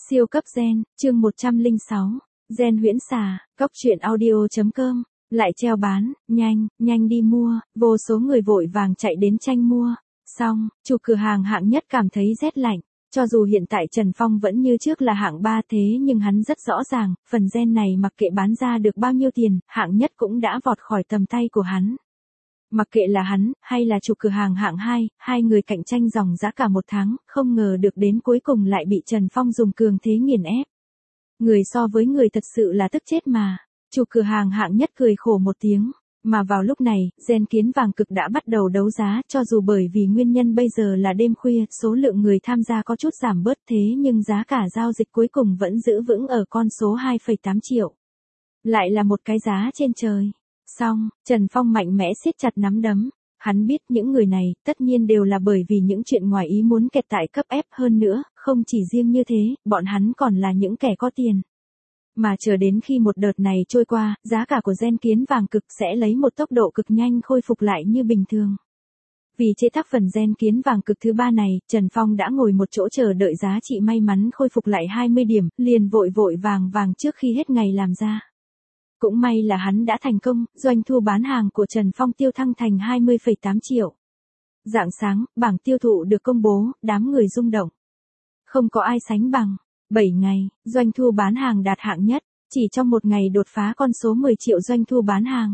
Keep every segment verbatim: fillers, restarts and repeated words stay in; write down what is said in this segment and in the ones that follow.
Siêu cấp gen, chương một trăm lẻ sáu, gen huyễn xà, cóc truyện audio.com, lại treo bán, nhanh, nhanh đi mua, vô số người vội vàng chạy đến tranh mua. Xong, chủ cửa hàng hạng nhất cảm thấy rét lạnh, cho dù hiện tại Trần Phong vẫn như trước là hạng ba thế nhưng hắn rất rõ ràng, phần gen này mặc kệ bán ra được bao nhiêu tiền, hạng nhất cũng đã vọt khỏi tầm tay của hắn. Mặc kệ là hắn, hay là chủ cửa hàng hạng hai, hai người cạnh tranh dòng giá cả một tháng, không ngờ được đến cuối cùng lại bị Trần Phong dùng cường thế nghiền ép. Người so với người thật sự là tức chết mà. Chủ cửa hàng hạng nhất cười khổ một tiếng. Mà vào lúc này, gen kiến vàng cực đã bắt đầu đấu giá, cho dù bởi vì nguyên nhân bây giờ là đêm khuya, số lượng người tham gia có chút giảm bớt thế nhưng giá cả giao dịch cuối cùng vẫn giữ vững ở con số hai phẩy tám triệu. Lại là một cái giá trên trời. Xong, Trần Phong mạnh mẽ siết chặt nắm đấm. Hắn biết những người này, tất nhiên đều là bởi vì những chuyện ngoài ý muốn kẹt tại cấp ép hơn nữa, không chỉ riêng như thế, bọn hắn còn là những kẻ có tiền. Mà chờ đến khi một đợt này trôi qua, giá cả của gen kiến vàng cực sẽ lấy một tốc độ cực nhanh khôi phục lại như bình thường. Vì chế tác phần gen kiến vàng cực thứ ba này, Trần Phong đã ngồi một chỗ chờ đợi giá trị may mắn khôi phục lại hai mươi điểm, liền vội vội vàng vàng trước khi hết ngày làm ra. Cũng may là hắn đã thành công, doanh thu bán hàng của Trần Phong tiêu thăng thành hai mươi phẩy tám triệu. Rạng sáng, bảng tiêu thụ được công bố, đám người rung động. Không có ai sánh bằng. bảy ngày, doanh thu bán hàng đạt hạng nhất, chỉ trong một ngày đột phá con số mười triệu doanh thu bán hàng.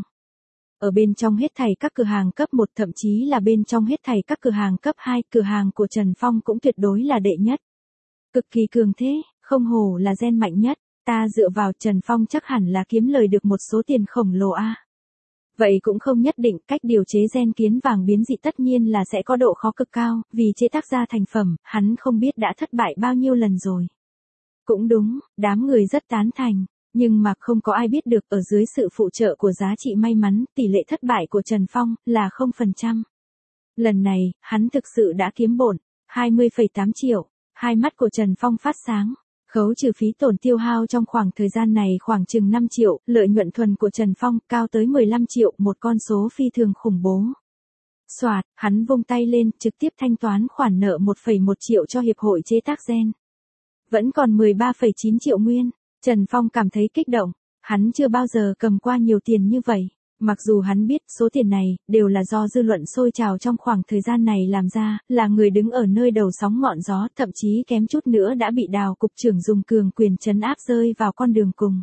Ở bên trong hết thảy các cửa hàng cấp một, thậm chí là bên trong hết thảy các cửa hàng cấp hai, cửa hàng của Trần Phong cũng tuyệt đối là đệ nhất. Cực kỳ cường thế, không hổ là gen mạnh nhất. Ta dựa vào Trần Phong chắc hẳn là kiếm lời được một số tiền khổng lồ a. À. Vậy cũng không nhất định, cách điều chế gen kiến vàng biến dị tất nhiên là sẽ có độ khó cực cao, vì chế tác ra thành phẩm, hắn không biết đã thất bại bao nhiêu lần rồi. Cũng đúng, đám người rất tán thành, nhưng mà không có ai biết được ở dưới sự phụ trợ của giá trị may mắn, tỷ lệ thất bại của Trần Phong là không phần trăm. Lần này, hắn thực sự đã kiếm bộn, hai mươi phẩy tám triệu, hai mắt của Trần Phong phát sáng. Khấu trừ phí tổn tiêu hao trong khoảng thời gian này khoảng chừng năm triệu, lợi nhuận thuần của Trần Phong cao tới mười lăm triệu, một con số phi thường khủng bố. Soạt, hắn vung tay lên, trực tiếp thanh toán khoản nợ một phẩy một triệu cho hiệp hội chế tác gen. Vẫn còn mười ba phẩy chín triệu nguyên, Trần Phong cảm thấy kích động, hắn chưa bao giờ cầm qua nhiều tiền như vậy. Mặc dù hắn biết số tiền này đều là do dư luận sôi trào trong khoảng thời gian này làm ra, là người đứng ở nơi đầu sóng ngọn gió, thậm chí kém chút nữa đã bị Đào cục trưởng dùng cường quyền trấn áp rơi vào con đường cùng.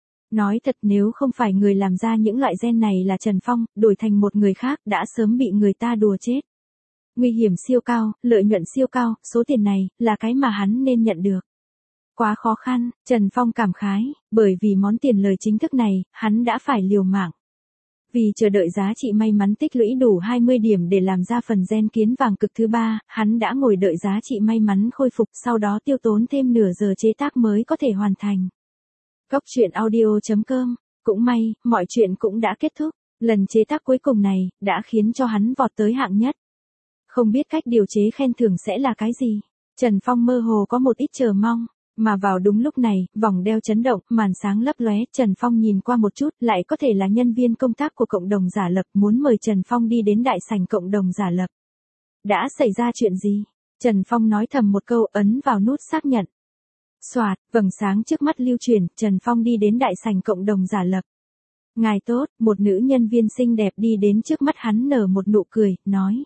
Nói thật, nếu không phải người làm ra những loại gen này là Trần Phong, đổi thành một người khác đã sớm bị người ta đùa chết. Nguy hiểm siêu cao, lợi nhuận siêu cao, số tiền này là cái mà hắn nên nhận được. Quá khó khăn, Trần Phong cảm khái, bởi vì món tiền lời chính thức này, hắn đã phải liều mạng. Vì chờ đợi giá trị may mắn tích lũy đủ hai mươi điểm để làm ra phần gen kiến vàng cực thứ ba, hắn đã ngồi đợi giá trị may mắn khôi phục, sau đó tiêu tốn thêm nửa giờ chế tác mới có thể hoàn thành. Cóc truyện audio.com, cũng may, mọi chuyện cũng đã kết thúc, lần chế tác cuối cùng này, đã khiến cho hắn vọt tới hạng nhất. Không biết cách điều chế khen thưởng sẽ là cái gì, Trần Phong mơ hồ có một ít chờ mong. Mà vào đúng lúc này, vòng đeo chấn động, màn sáng lấp lóe, Trần Phong nhìn qua một chút, lại có thể là nhân viên công tác của cộng đồng giả lập, muốn mời Trần Phong đi đến đại sảnh cộng đồng giả lập. Đã xảy ra chuyện gì? Trần Phong nói thầm một câu, ấn vào nút xác nhận. Soạt, vầng sáng trước mắt lưu truyền, Trần Phong đi đến đại sảnh cộng đồng giả lập. Ngài tốt, một nữ nhân viên xinh đẹp đi đến trước mắt hắn nở một nụ cười, nói.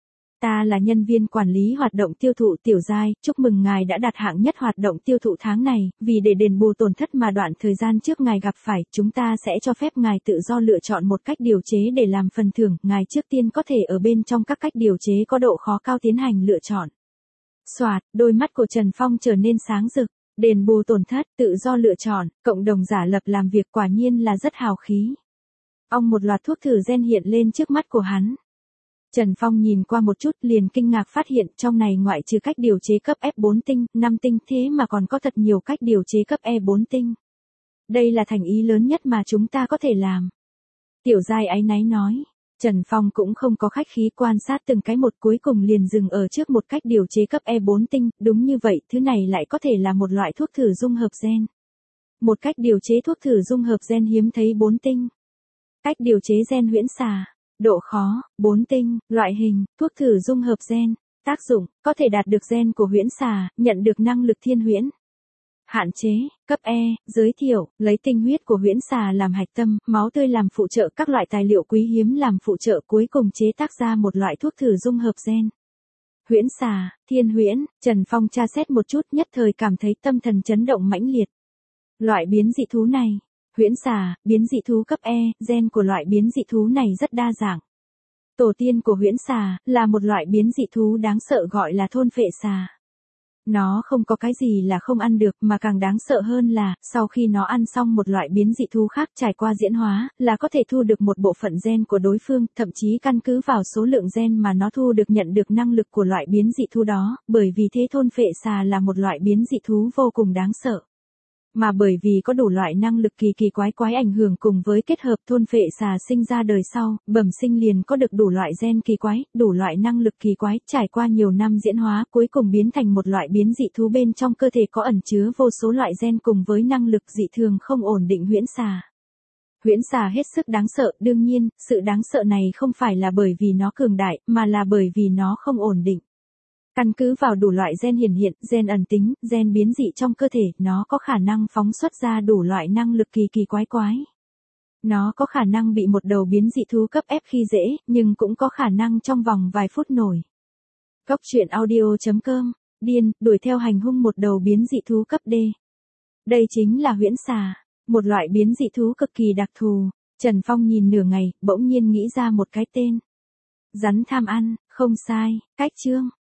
Ta là nhân viên quản lý hoạt động tiêu thụ Tiểu Giai, chúc mừng ngài đã đạt hạng nhất hoạt động tiêu thụ tháng này, vì để đền bù tổn thất mà đoạn thời gian trước ngài gặp phải, chúng ta sẽ cho phép ngài tự do lựa chọn một cách điều chế để làm phần thưởng, ngài trước tiên có thể ở bên trong các cách điều chế có độ khó cao tiến hành lựa chọn. Soạt, đôi mắt của Trần Phong trở nên sáng rực, đền bù tổn thất, tự do lựa chọn, cộng đồng giả lập làm việc quả nhiên là rất hào khí. Ông một loạt thuốc thử gen hiện lên trước mắt của hắn. Trần Phong nhìn qua một chút liền kinh ngạc phát hiện trong này ngoại trừ cách điều chế cấp F bốn tinh, năm tinh thế mà còn có thật nhiều cách điều chế cấp E bốn tinh. Đây là thành ý lớn nhất mà chúng ta có thể làm. Tiểu Giai áy náy nói. Trần Phong cũng không có khách khí quan sát từng cái một cuối cùng liền dừng ở trước một cách điều chế cấp E bốn tinh, đúng như vậy, thứ này lại có thể là một loại thuốc thử dung hợp gen. Một cách điều chế thuốc thử dung hợp gen hiếm thấy bốn tinh. Cách điều chế gen huyễn xà. Độ khó, bốn tinh, loại hình, thuốc thử dung hợp gen, tác dụng, có thể đạt được gen của huyễn xà, nhận được năng lực thiên huyễn. Hạn chế, cấp E, giới thiệu, lấy tinh huyết của huyễn xà làm hạch tâm, máu tươi làm phụ trợ, các loại tài liệu quý hiếm làm phụ trợ, cuối cùng chế tác ra một loại thuốc thử dung hợp gen. Huyễn xà, thiên huyễn, Trần Phong tra xét một chút nhất thời cảm thấy tâm thần chấn động mãnh liệt. Loại biến dị thú này, huyễn xà, biến dị thú cấp E, gen của loại biến dị thú này rất đa dạng. Tổ tiên của huyễn xà, là một loại biến dị thú đáng sợ gọi là thôn phệ xà. Nó không có cái gì là không ăn được, mà càng đáng sợ hơn là, sau khi nó ăn xong một loại biến dị thú khác trải qua diễn hóa, là có thể thu được một bộ phận gen của đối phương, thậm chí căn cứ vào số lượng gen mà nó thu được nhận được năng lực của loại biến dị thú đó, bởi vì thế thôn phệ xà là một loại biến dị thú vô cùng đáng sợ. Mà bởi vì có đủ loại năng lực kỳ kỳ quái quái ảnh hưởng cùng với kết hợp thôn phệ xà sinh ra đời sau, bẩm sinh liền có được đủ loại gen kỳ quái, đủ loại năng lực kỳ quái, trải qua nhiều năm diễn hóa cuối cùng biến thành một loại biến dị thú bên trong cơ thể có ẩn chứa vô số loại gen cùng với năng lực dị thường không ổn định huyễn xà. Huyễn xà hết sức đáng sợ, đương nhiên, sự đáng sợ này không phải là bởi vì nó cường đại, mà là bởi vì nó không ổn định. Căn cứ vào đủ loại gen hiển hiện, gen ẩn tính, gen biến dị trong cơ thể, nó có khả năng phóng xuất ra đủ loại năng lực kỳ kỳ quái quái. Nó có khả năng bị một đầu biến dị thú cấp ép khi dễ, nhưng cũng có khả năng trong vòng vài phút nổi. Cốc truyện audio chấm com, điên, đuổi theo hành hung một đầu biến dị thú cấp D. Đây chính là huyễn xà, một loại biến dị thú cực kỳ đặc thù. Trần Phong nhìn nửa ngày, bỗng nhiên nghĩ ra một cái tên. Rắn tham ăn, không sai, cách chương.